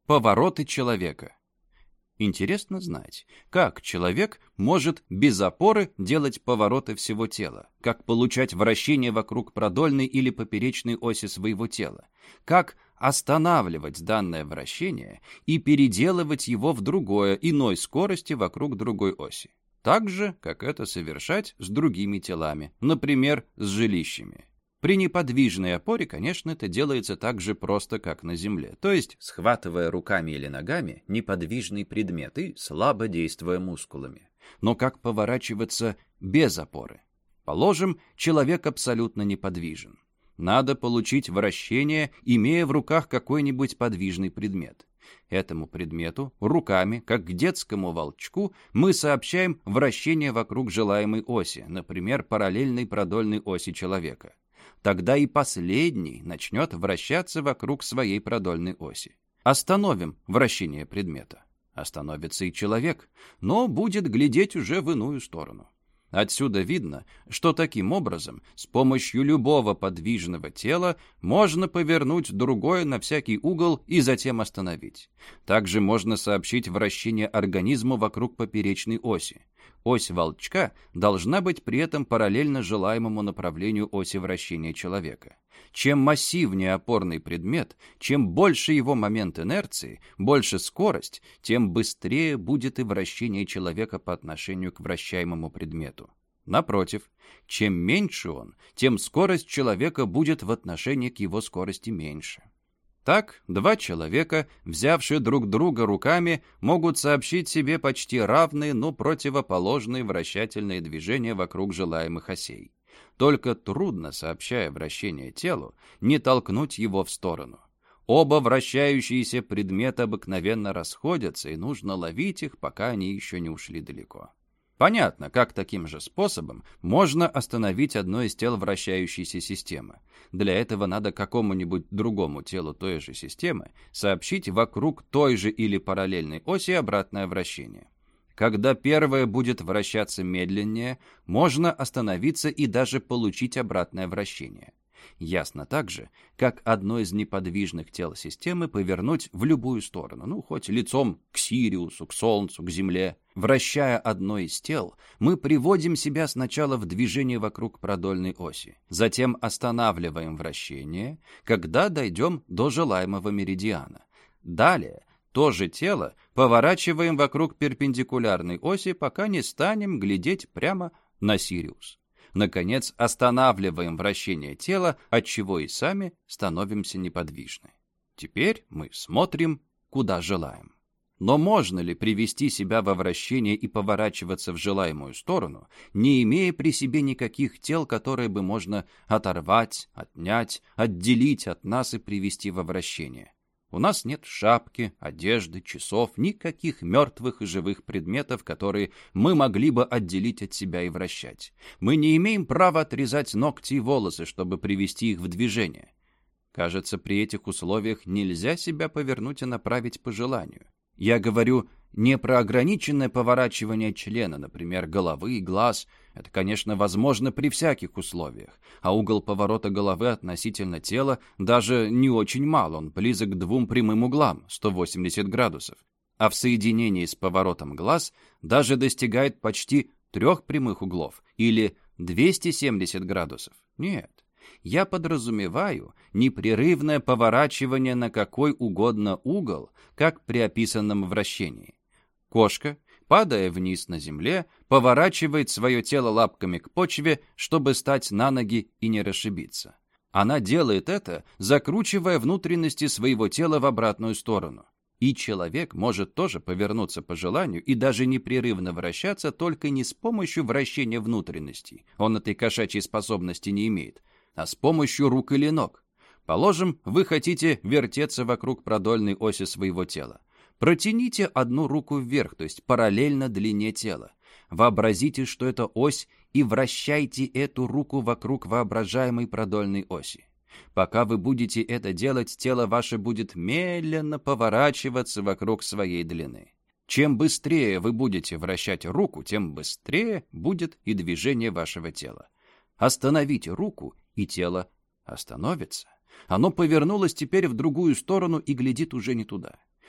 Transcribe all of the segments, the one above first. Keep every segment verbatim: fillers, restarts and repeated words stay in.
Повороты человека. Интересно знать, как человек может без опоры делать повороты всего тела, как получать вращение вокруг продольной или поперечной оси своего тела, как останавливать данное вращение и переделывать его в другое, иной скорости вокруг другой оси. Так же, как это совершать с другими телами, например, с жилищами. При неподвижной опоре, конечно, это делается так же просто, как на Земле, то есть схватывая руками или ногами неподвижный предмет и слабо действуя мускулами. Но как поворачиваться без опоры? Положим, человек абсолютно неподвижен. Надо получить вращение, имея в руках какой-нибудь подвижный предмет. Этому предмету руками, как к детскому волчку, мы сообщаем вращение вокруг желаемой оси, например, параллельной продольной оси человека. Тогда и последний начнет вращаться вокруг своей продольной оси. Остановим вращение предмета. Остановится и человек, но будет глядеть уже в иную сторону. Отсюда видно, что таким образом с помощью любого подвижного тела можно повернуть другое на всякий угол и затем остановить. Также можно сообщить вращение организму вокруг поперечной оси. Ось волчка должна быть при этом параллельно желаемому направлению оси вращения человека. Чем массивнее опорный предмет, чем больше его момент инерции, больше скорость, тем быстрее будет и вращение человека по отношению к вращаемому предмету. Напротив, чем меньше он, тем скорость человека будет в отношении к его скорости меньше. Так, два человека, взявшие друг друга руками, могут сообщить себе почти равные, но противоположные вращательные движения вокруг желаемых осей. Только трудно, сообщая вращение телу, не толкнуть его в сторону. Оба вращающиеся предмета обыкновенно расходятся, и нужно ловить их, пока они еще не ушли далеко. Понятно, как таким же способом можно остановить одно из тел вращающейся системы. Для этого надо какому-нибудь другому телу той же системы сообщить вокруг той же или параллельной оси обратное вращение. Когда первое будет вращаться медленнее, можно остановиться и даже получить обратное вращение. Ясно также, как одно из неподвижных тел системы повернуть в любую сторону, ну, хоть лицом к Сириусу, к Солнцу, к Земле. Вращая одно из тел, мы приводим себя сначала в движение вокруг продольной оси, затем останавливаем вращение, когда дойдем до желаемого меридиана. Далее то же тело поворачиваем вокруг перпендикулярной оси, пока не станем глядеть прямо на Сириус. Наконец, останавливаем вращение тела, отчего и сами становимся неподвижны. Теперь мы смотрим, куда желаем. Но можно ли привести себя во вращение и поворачиваться в желаемую сторону, не имея при себе никаких тел, которые бы можно оторвать, отнять, отделить от нас и привести во вращение? У нас нет шапки, одежды, часов, никаких мертвых и живых предметов, которые мы могли бы отделить от себя и вращать. Мы не имеем права отрезать ногти и волосы, чтобы привести их в движение. Кажется, при этих условиях нельзя себя повернуть и направить по желанию. Я говорю не про ограниченное поворачивание члена, например, головы и глаз. Это, конечно, возможно при всяких условиях, а угол поворота головы относительно тела даже не очень мал, он близок к двум прямым углам, сто восемьдесят градусов. А в соединении с поворотом глаз даже достигает почти трех прямых углов, или двести семьдесят градусов. Нет. Я подразумеваю непрерывное поворачивание на какой угодно угол, как при описанном вращении. Кошка, падая вниз на земле, поворачивает свое тело лапками к почве, чтобы стать на ноги и не расшибиться. Она делает это, закручивая внутренности своего тела в обратную сторону. И человек может тоже повернуться по желанию и даже непрерывно вращаться, только не с помощью вращения внутренностей, он этой кошачьей способности не имеет, а с помощью рук или ног. Положим, вы хотите вертеться вокруг продольной оси своего тела. Протяните одну руку вверх, то есть параллельно длине тела. Вообразите, что это ось, и вращайте эту руку вокруг воображаемой продольной оси. Пока вы будете это делать, тело ваше будет медленно поворачиваться вокруг своей длины. Чем быстрее вы будете вращать руку, тем быстрее будет и движение вашего тела. Остановите руку, и тело остановится. Оно повернулось теперь в другую сторону и глядит уже не туда.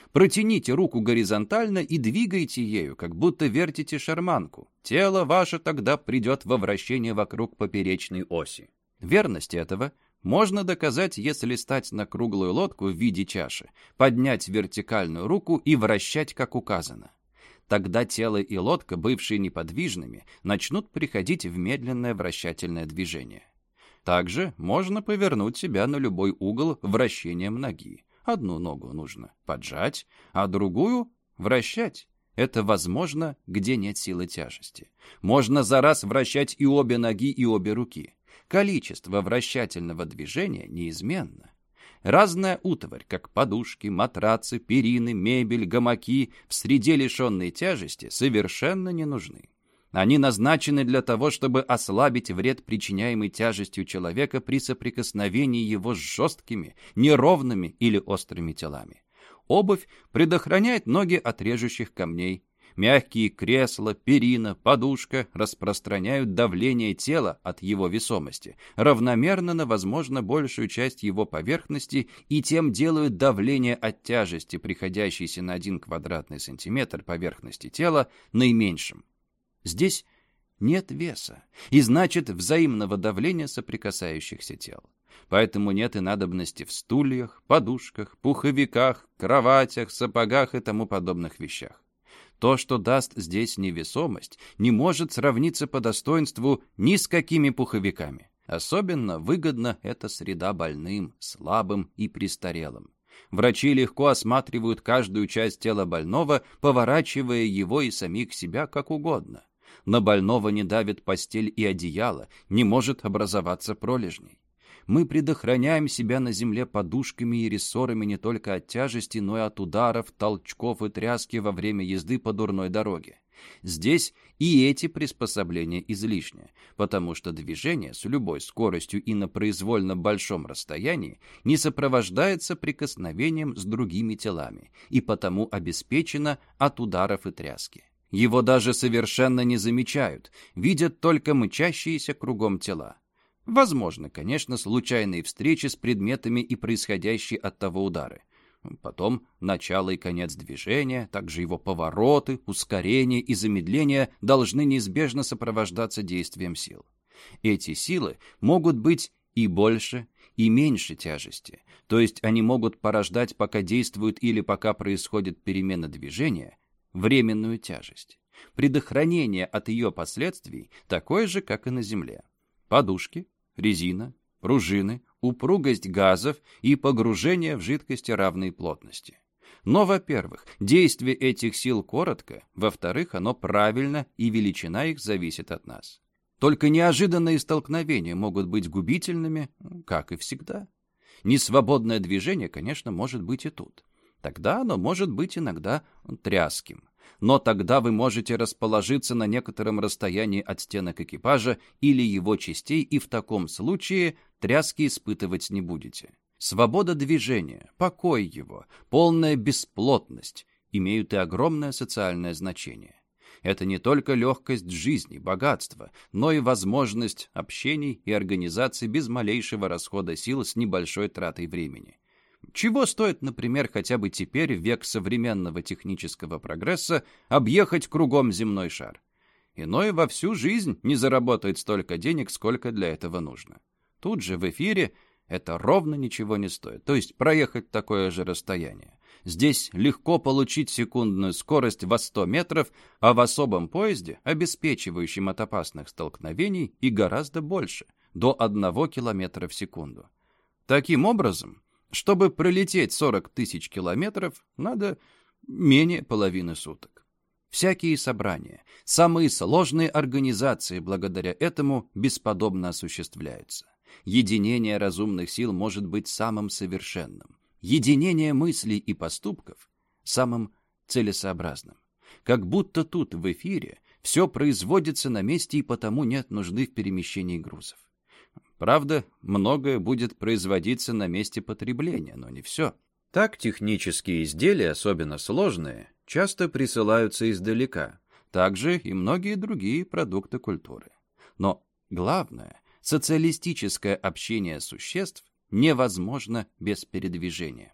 Протяните руку горизонтально и двигайте ею, как будто вертите шарманку. Тело ваше тогда придет во вращение вокруг поперечной оси. Верность этого можно доказать, если стать на круглую лодку в виде чаши, поднять вертикальную руку и вращать, как указано. Тогда тело и лодка, бывшие неподвижными, начнут приходить в медленное вращательное движение. Также можно повернуть себя на любой угол вращением ноги. Одну ногу нужно поджать, а другую вращать. Это возможно, где нет силы тяжести. Можно за раз вращать и обе ноги, и обе руки. Количество вращательного движения неизменно. Разная утварь, как подушки, матрацы, перины, мебель, гамаки, в среде лишенной тяжести совершенно не нужны. Они назначены для того, чтобы ослабить вред, причиняемый тяжестью человека при соприкосновении его с жесткими, неровными или острыми телами. Обувь предохраняет ноги от режущих камней. Мягкие кресла, перина, подушка распространяют давление тела от его весомости равномерно на, возможно, большую часть его поверхности и тем делают давление от тяжести, приходящейся на один квадратный сантиметр поверхности тела, наименьшим. Здесь нет веса, и значит взаимного давления соприкасающихся тел. Поэтому нет и надобности в стульях, подушках, пуховиках, кроватях, сапогах и тому подобных вещах. То, что даст здесь невесомость, не может сравниться по достоинству ни с какими пуховиками. Особенно выгодна эта среда больным, слабым и престарелым. Врачи легко осматривают каждую часть тела больного, поворачивая его и самих себя как угодно. На больного не давит постель и одеяло, не может образоваться пролежней. Мы предохраняем себя на земле подушками и рессорами не только от тяжести, но и от ударов, толчков и тряски во время езды по дурной дороге. Здесь и эти приспособления излишни, потому что движение с любой скоростью и на произвольно большом расстоянии не сопровождается прикосновением с другими телами и потому обеспечено от ударов и тряски. Его даже совершенно не замечают, видят только мчащиеся кругом тела. Возможно, конечно, случайные встречи с предметами и происходящие от того удары. Потом начало и конец движения, также его повороты, ускорение и замедление должны неизбежно сопровождаться действием сил. Эти силы могут быть и больше, и меньше тяжести, то есть они могут порождать, пока действуют или пока происходит перемена движения, временную тяжесть. Предохранение от ее последствий такое же, как и на Земле. Подушки, резина, пружины, упругость газов и погружение в жидкости равной плотности. Но, во-первых, действие этих сил коротко, во-вторых, оно правильно, и величина их зависит от нас. Только неожиданные столкновения могут быть губительными, как и всегда. Несвободное движение, конечно, может быть и тут. Тогда оно может быть иногда тряским. Но тогда вы можете расположиться на некотором расстоянии от стенок экипажа или его частей, и в таком случае тряски испытывать не будете. Свобода движения, покой его, полная бесплотность имеют и огромное социальное значение. Это не только легкость жизни, богатство, но и возможность общений и организации без малейшего расхода сил с небольшой тратой времени. Чего стоит, например, хотя бы теперь, в век современного технического прогресса, объехать кругом земной шар? Иной во всю жизнь не заработает столько денег, сколько для этого нужно. Тут же в эфире это ровно ничего не стоит, то есть проехать такое же расстояние. Здесь легко получить секундную скорость во сто метров, а в особом поезде, обеспечивающем от опасных столкновений, и гораздо больше, до одного километра в секунду. Таким образом, чтобы пролететь сорок тысяч километров, надо менее половины суток. Всякие собрания, самые сложные организации благодаря этому бесподобно осуществляются. Единение разумных сил может быть самым совершенным. Единение мыслей и поступков самым целесообразным. Как будто тут, в эфире, все производится на месте и потому нет нужды в перемещении грузов. Правда, многое будет производиться на месте потребления, но не все. Так технические изделия, особенно сложные, часто присылаются издалека. Также и многие другие продукты культуры. Но главное, социалистическое общение существ невозможно без передвижения.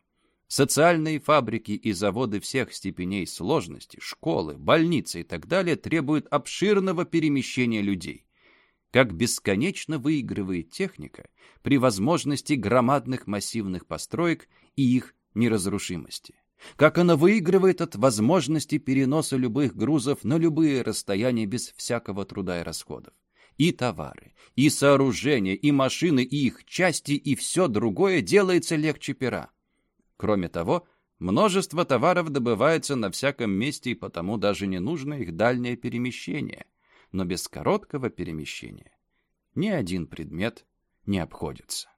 Социальные фабрики и заводы всех степеней сложности, школы, больницы и так далее требуют обширного перемещения людей. Как бесконечно выигрывает техника при возможности громадных массивных построек и их неразрушимости. Как она выигрывает от возможности переноса любых грузов на любые расстояния без всякого труда и расходов. И товары, и сооружения, и машины, и их части, и все другое делается легче пера. Кроме того, множество товаров добывается на всяком месте, и потому даже не нужно их дальнее перемещение. Но без короткого перемещения ни один предмет не обходится.